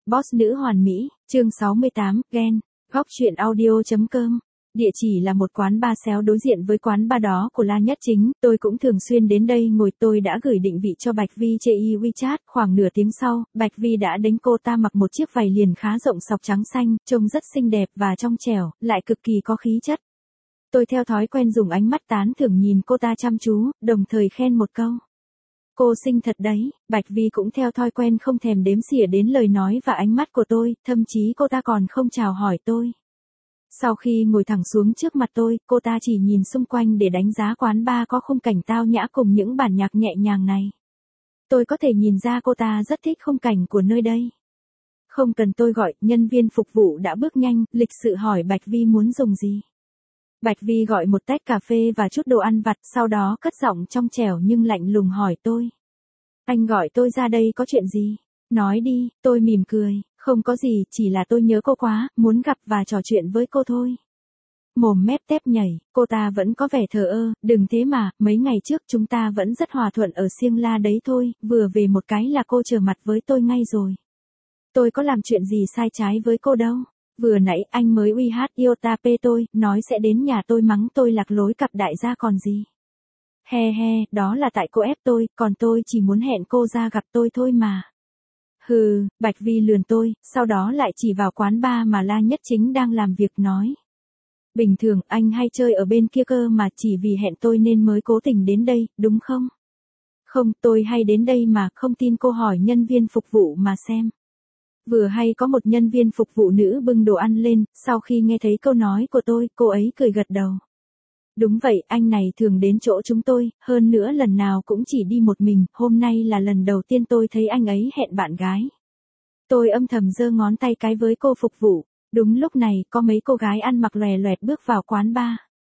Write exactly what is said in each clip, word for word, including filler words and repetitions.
Boss nữ hoàn mỹ, chương sáu mươi tám, ghen, góc truyện audio chấm com. Địa chỉ là một quán bar xéo đối diện với quán bar đó của La Nhất Chính, tôi cũng thường xuyên đến đây ngồi. Tôi đã gửi định vị cho Bạch Vi trên WeChat, khoảng nửa tiếng sau, Bạch Vi đã đến. Cô ta mặc một chiếc vải liền khá rộng sọc trắng xanh, trông rất xinh đẹp và trong trẻo, lại cực kỳ có khí chất. Tôi theo thói quen dùng ánh mắt tán thưởng nhìn cô ta chăm chú, đồng thời khen một câu. Cô xinh thật đấy. Bạch Vi cũng theo thói quen không thèm đếm xỉa đến lời nói và ánh mắt của tôi, thậm chí cô ta còn không chào hỏi tôi. Sau khi ngồi thẳng xuống trước mặt tôi, cô ta chỉ nhìn xung quanh để đánh giá quán bar có khung cảnh tao nhã cùng những bản nhạc nhẹ nhàng này. Tôi có thể nhìn ra cô ta rất thích khung cảnh của nơi đây. Không cần tôi gọi, nhân viên phục vụ đã bước nhanh, lịch sự hỏi Bạch Vi muốn dùng gì. Bạch Vi gọi một tách cà phê và chút đồ ăn vặt, sau đó cất giọng trong trẻo nhưng lạnh lùng hỏi tôi. Anh gọi tôi ra đây có chuyện gì? Nói đi. Tôi mỉm cười. Không có gì, chỉ là tôi nhớ cô quá, muốn gặp và trò chuyện với cô thôi. Mồm mép tép nhảy, cô ta vẫn có vẻ thờ ơ, đừng thế mà, mấy ngày trước chúng ta vẫn rất hòa thuận ở Siêng La đấy thôi, vừa về một cái là cô trở mặt với tôi ngay rồi. Tôi có làm chuyện gì sai trái với cô đâu. Vừa nãy anh mới uy hát Iotap tôi, nói sẽ đến nhà tôi mắng tôi lạc lối cặp đại gia còn gì. He he, đó là tại cô ép tôi, còn tôi chỉ muốn hẹn cô ra gặp tôi thôi mà. Hừ, Bạch Vi lườn tôi, sau đó lại chỉ vào quán bar mà La Nhất Chính đang làm việc nói. Bình thường anh hay chơi ở bên kia cơ mà, chỉ vì hẹn tôi nên mới cố tình đến đây, đúng không? Không, tôi hay đến đây mà, không tin cô hỏi nhân viên phục vụ mà xem. Vừa hay có một nhân viên phục vụ nữ bưng đồ ăn lên, sau khi nghe thấy câu nói của tôi, cô ấy cười gật đầu. Đúng vậy, anh này thường đến chỗ chúng tôi, hơn nữa lần nào cũng chỉ đi một mình, hôm nay là lần đầu tiên tôi thấy anh ấy hẹn bạn gái. Tôi âm thầm giơ ngón tay cái với cô phục vụ. Đúng lúc này, có mấy cô gái ăn mặc lòe loẹt bước vào quán bar.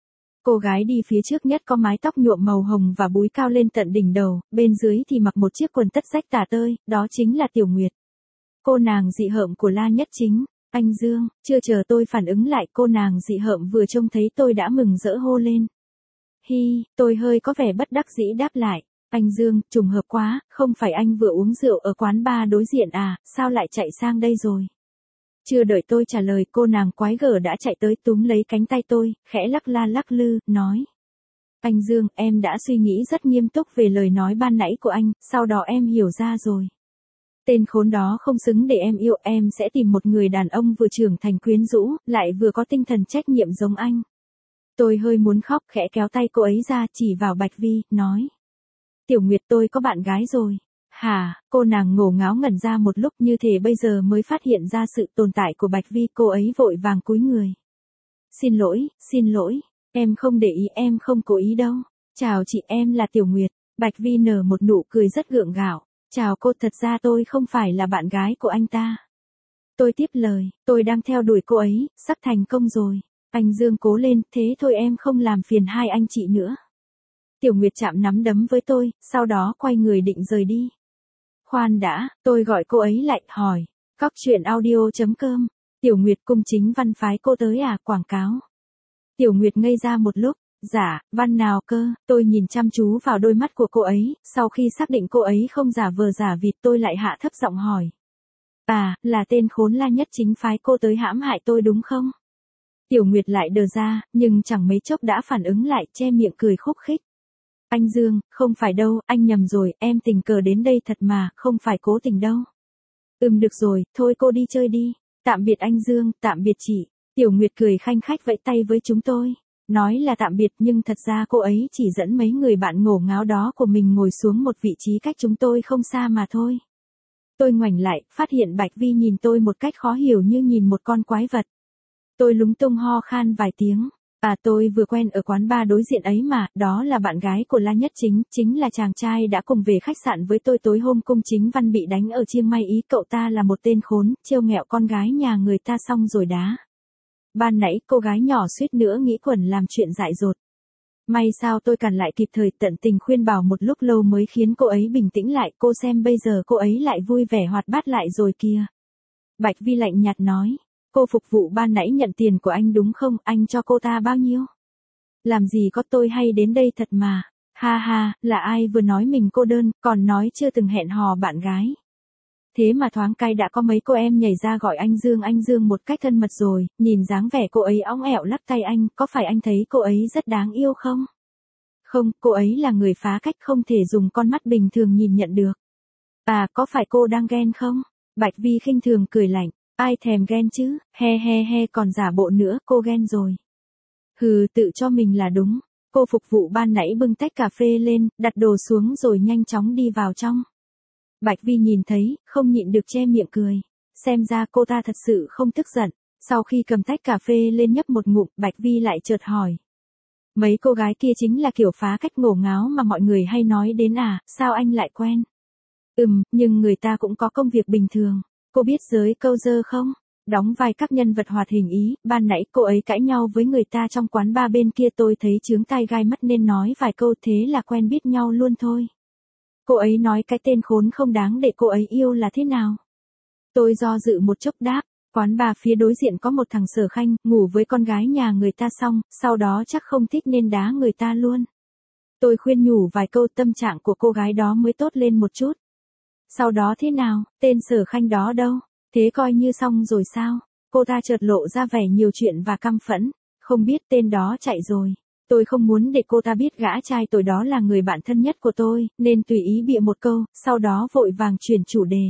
Cô gái đi phía trước nhất có mái tóc nhuộm màu hồng và búi cao lên tận đỉnh đầu, bên dưới thì mặc một chiếc quần tất rách tả tơi, đó chính là Tiểu Nguyệt. Cô nàng dị hợm của La Nhất Chính. Anh Dương, chưa chờ tôi phản ứng lại, cô nàng dị hợm vừa trông thấy tôi đã mừng rỡ hô lên. Hi, tôi hơi có vẻ bất đắc dĩ đáp lại. Anh Dương, trùng hợp quá, không phải anh vừa uống rượu ở quán bar đối diện à, sao lại chạy sang đây rồi? Chưa đợi tôi trả lời, cô nàng quái gở đã chạy tới túm lấy cánh tay tôi, khẽ lắc la lắc lư, nói. Anh Dương, em đã suy nghĩ rất nghiêm túc về lời nói ban nãy của anh, sau đó em hiểu ra rồi. Tên khốn đó không xứng để em yêu, em sẽ tìm một người đàn ông vừa trưởng thành quyến rũ, lại vừa có tinh thần trách nhiệm giống anh. Tôi hơi muốn khóc, khẽ kéo tay cô ấy ra, chỉ vào Bạch Vi, nói. Tiểu Nguyệt, tôi có bạn gái rồi. Hả? Cô nàng ngổ ngáo ngẩn ra một lúc, như thể bây giờ mới phát hiện ra sự tồn tại của Bạch Vi. Cô ấy vội vàng cúi người. Xin lỗi, xin lỗi, em không để ý, em không cố ý đâu. Chào chị, em là Tiểu Nguyệt. Bạch Vi nở một nụ cười rất gượng gạo. Chào cô, thật ra tôi không phải là bạn gái của anh ta. Tôi tiếp lời, tôi đang theo đuổi cô ấy, sắp thành công rồi. Anh Dương cố lên, thế thôi em không làm phiền hai anh chị nữa. Tiểu Nguyệt chạm nắm đấm với tôi, sau đó quay người định rời đi. Khoan đã, tôi gọi cô ấy lại, hỏi. Góc truyện audio chấm com. Tiểu Nguyệt, cung chính văn phái cô tới à, quảng cáo. Tiểu Nguyệt ngây ra một lúc. Dạ, văn nào cơ? Tôi nhìn chăm chú vào đôi mắt của cô ấy, sau khi xác định cô ấy không giả vờ giả vịt, tôi lại hạ thấp giọng hỏi. À, là tên khốn La Nhất Chính phái cô tới hãm hại tôi đúng không? Tiểu Nguyệt lại đờ ra, nhưng chẳng mấy chốc đã phản ứng lại, che miệng cười khúc khích. Anh Dương, không phải đâu, anh nhầm rồi, em tình cờ đến đây thật mà, không phải cố tình đâu. Ừm được rồi, thôi cô đi chơi đi. Tạm biệt anh Dương, tạm biệt chị. Tiểu Nguyệt cười khanh khách vẫy tay với chúng tôi. Nói là tạm biệt nhưng thật ra cô ấy chỉ dẫn mấy người bạn ngổ ngáo đó của mình ngồi xuống một vị trí cách chúng tôi không xa mà thôi. Tôi ngoảnh lại, phát hiện Bạch Vi nhìn tôi một cách khó hiểu như nhìn một con quái vật. Tôi lúng túng ho khan vài tiếng. À, tôi vừa quen ở quán bar đối diện ấy mà, đó là bạn gái của La Nhất Chính, chính là chàng trai đã cùng về khách sạn với tôi tối hôm cung chính văn bị đánh ở Chiang Mai ý. Cậu ta là một tên khốn, trêu nghẹo con gái nhà người ta xong rồi đá. Ban nãy cô gái nhỏ suýt nữa nghĩ quẩn làm chuyện dại dột. May sao tôi cản lại kịp thời, tận tình khuyên bảo một lúc lâu mới khiến cô ấy bình tĩnh lại. Cô xem bây giờ cô ấy lại vui vẻ hoạt bát lại rồi kìa. Bạch Vi lạnh nhạt nói. Cô phục vụ ban nãy nhận tiền của anh đúng không, anh cho cô ta bao nhiêu? Làm gì có, tôi hay đến đây thật mà. Ha ha, là ai vừa nói mình cô đơn, còn nói chưa từng hẹn hò bạn gái. Thế mà thoáng cái đã có mấy cô em nhảy ra gọi anh Dương anh Dương một cách thân mật rồi, nhìn dáng vẻ cô ấy óng ẹo lắc tay anh, có phải anh thấy cô ấy rất đáng yêu không? Không, cô ấy là người phá cách không thể dùng con mắt bình thường nhìn nhận được. À, có phải cô đang ghen không? Bạch Vi khinh thường cười lạnh, ai thèm ghen chứ, he he he còn giả bộ nữa, cô ghen rồi. Hừ, tự cho mình là đúng. Cô phục vụ ban nãy bưng tách cà phê lên, đặt đồ xuống rồi nhanh chóng đi vào trong. Bạch Vi nhìn thấy, không nhịn được che miệng cười. Xem ra cô ta thật sự không tức giận. Sau khi cầm tách cà phê lên nhấp một ngụm, Bạch Vi lại chợt hỏi. Mấy cô gái kia chính là kiểu phá cách ngổ ngáo mà mọi người hay nói đến à, sao anh lại quen? Ừm, nhưng người ta cũng có công việc bình thường. Cô biết giới câu dơ không? Đóng vai các nhân vật hoạt hình Ý, ban nãy cô ấy cãi nhau với người ta trong quán bar bên kia tôi thấy chướng tai gai mắt nên nói vài câu thế là quen biết nhau luôn thôi. Cô ấy nói cái tên khốn không đáng để cô ấy yêu là thế nào? Tôi do dự một chốc đáp, quán bar phía đối diện có một thằng Sở Khanh, ngủ với con gái nhà người ta xong, sau đó chắc không thích nên đá người ta luôn. Tôi khuyên nhủ vài câu tâm trạng của cô gái đó mới tốt lên một chút. Sau đó thế nào, tên Sở Khanh đó đâu? Thế coi như xong rồi sao? Cô ta chợt lộ ra vẻ nhiều chuyện và căm phẫn, không biết tên đó chạy rồi. Tôi không muốn để cô ta biết gã trai tối đó là người bạn thân nhất của tôi, nên tùy ý bịa một câu, sau đó vội vàng chuyển chủ đề.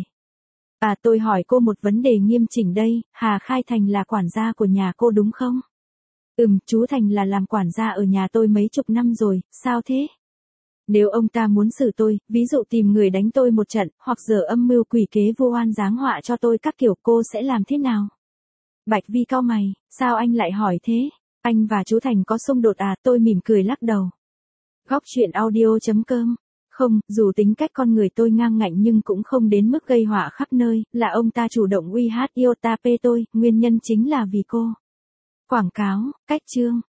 À tôi hỏi cô một vấn đề nghiêm chỉnh đây, Hà Khai Thành là quản gia của nhà cô đúng không? Ừm, chú Thành là làm quản gia ở nhà tôi mấy chục năm rồi, sao thế? Nếu ông ta muốn xử tôi, ví dụ tìm người đánh tôi một trận, hoặc giờ âm mưu quỷ kế vu oan giáng họa cho tôi các kiểu cô sẽ làm thế nào? Bạch Vi cau mày, sao anh lại hỏi thế? Anh và chú Thành có xung đột à? Tôi mỉm cười lắc đầu. Góc truyện audio chấm com. Không, dù tính cách con người tôi ngang ngạnh nhưng cũng không đến mức gây họa khắp nơi, là ông ta chủ động uy hát Iota P tôi, nguyên nhân chính là vì cô. Quảng cáo, cách chương.